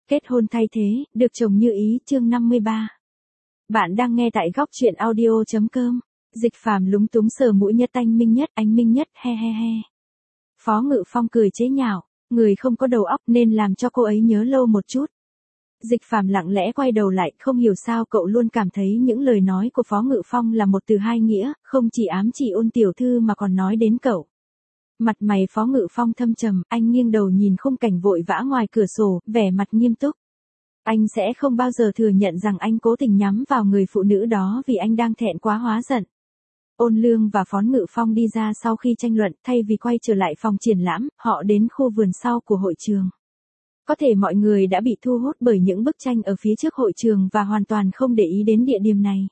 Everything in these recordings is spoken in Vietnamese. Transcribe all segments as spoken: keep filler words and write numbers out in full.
Kết hôn thay thế, được chồng như ý, chương năm mươi ba. Bạn đang nghe tại góc truyện audio chấm com. Dịch Phàm lúng túng sờ mũi Nhất Anh Minh Nhất, anh Minh Nhất, he he he. Phó Ngự Phong cười chế nhạo, người không có đầu óc nên làm cho cô ấy nhớ lâu một chút. Dịch Phàm lặng lẽ quay đầu lại, không hiểu sao cậu luôn cảm thấy những lời nói của Phó Ngự Phong là một từ hai nghĩa, không chỉ ám chỉ Ôn tiểu thư mà còn nói đến cậu. Mặt mày Phó Ngự Phong thâm trầm, anh nghiêng đầu nhìn khung cảnh vội vã ngoài cửa sổ, vẻ mặt nghiêm túc. Anh sẽ không bao giờ thừa nhận rằng anh cố tình nhắm vào người phụ nữ đó vì anh đang thẹn quá hóa giận. Ôn Lương và Phó Ngự Phong đi ra sau khi tranh luận, thay vì quay trở lại phòng triển lãm, họ đến khu vườn sau của hội trường. Có thể mọi người đã bị thu hút bởi những bức tranh ở phía trước hội trường và hoàn toàn không để ý đến địa điểm này.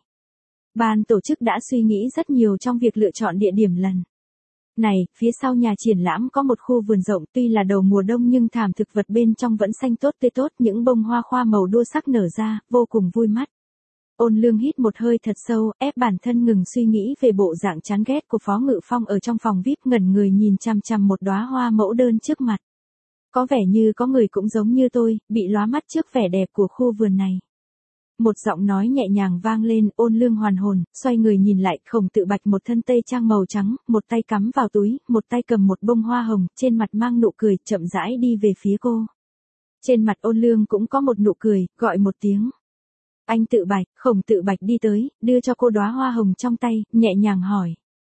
Ban tổ chức đã suy nghĩ rất nhiều trong việc lựa chọn địa điểm lần này. Phía sau nhà triển lãm có một khu vườn rộng, tuy là đầu mùa đông nhưng thảm thực vật bên trong vẫn xanh tốt tươi tốt, những bông hoa khoa màu đua sắc nở ra, vô cùng vui mắt. Ôn Lương hít một hơi thật sâu, ép bản thân ngừng suy nghĩ về bộ dạng chán ghét của Phó Ngự Phong ở trong phòng vi ai pi, ngẩn người nhìn chằm chằm một đóa hoa mẫu đơn trước mặt. Có vẻ như có người cũng giống như tôi, bị lóa mắt trước vẻ đẹp của khu vườn này. Một giọng nói nhẹ nhàng vang lên, Ôn Lương hoàn hồn, xoay người nhìn lại, Khổng Tự Bạch một thân tây trang màu trắng, một tay cắm vào túi, một tay cầm một bông hoa hồng, trên mặt mang nụ cười, chậm rãi đi về phía cô. Trên mặt Ôn Lương cũng có một nụ cười, gọi một tiếng. Anh Tự Bạch. Khổng Tự Bạch đi tới, đưa cho cô đóa hoa hồng trong tay, nhẹ nhàng hỏi.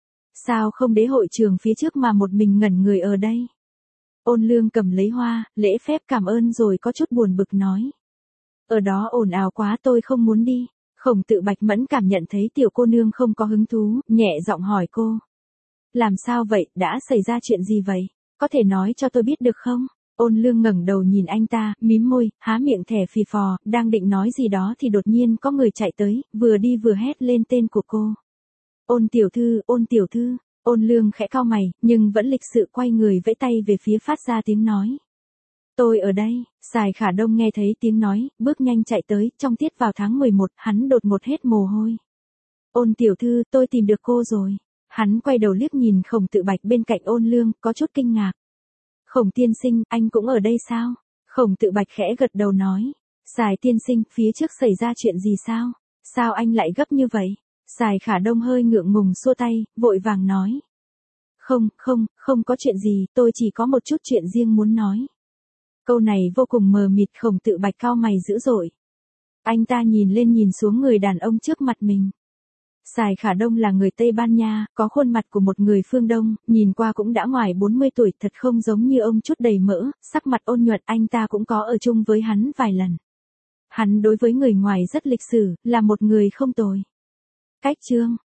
Sao không đến hội trường phía trước mà một mình ngẩn người ở đây? Ôn Lương cầm lấy hoa, lễ phép cảm ơn rồi có chút buồn bực nói. Ở đó ồn ào quá, tôi không muốn đi. Khổng Tự Bạch mẫn cảm nhận thấy tiểu cô nương không có hứng thú, nhẹ giọng hỏi cô. Làm sao vậy, đã xảy ra chuyện gì vậy? Có thể nói cho tôi biết được không? Ôn Lương ngẩng đầu nhìn anh ta, mím môi, há miệng thẻ phì phò, đang định nói gì đó thì đột nhiên có người chạy tới, vừa đi vừa hét lên tên của cô. Ôn tiểu thư, Ôn tiểu thư. Ôn Lương khẽ cau mày, nhưng vẫn lịch sự quay người vẫy tay về phía phát ra tiếng nói. Tôi ở đây. Sài Khả Đông nghe thấy tiếng nói, bước nhanh chạy tới, trong tiết vào tháng mười một, hắn đột ngột hết mồ hôi. Ôn tiểu thư, tôi tìm được cô rồi. Hắn quay đầu liếc nhìn Khổng Tự Bạch bên cạnh Ôn Lương, có chút kinh ngạc. Khổng tiên sinh, anh cũng ở đây sao? Khổng Tự Bạch khẽ gật đầu nói. Sài tiên sinh, phía trước xảy ra chuyện gì sao? Sao anh lại gấp như vậy? Sài Khả Đông hơi ngượng ngùng xua tay, vội vàng nói. Không, không, không có chuyện gì, tôi chỉ có một chút chuyện riêng muốn nói. Câu này vô cùng mờ mịt, Khổng Tự Bạch cau mày dữ dội. Anh ta nhìn lên nhìn xuống người đàn ông trước mặt mình. Sài Khả Đông là người Tây Ban Nha, có khuôn mặt của một người phương Đông, nhìn qua cũng đã ngoài bốn mươi tuổi, thật không giống như ông chút đầy mỡ, sắc mặt ôn nhuận, anh ta cũng có ở chung với hắn vài lần. Hắn đối với người ngoài rất lịch sự, là một người không tồi. Cách chương.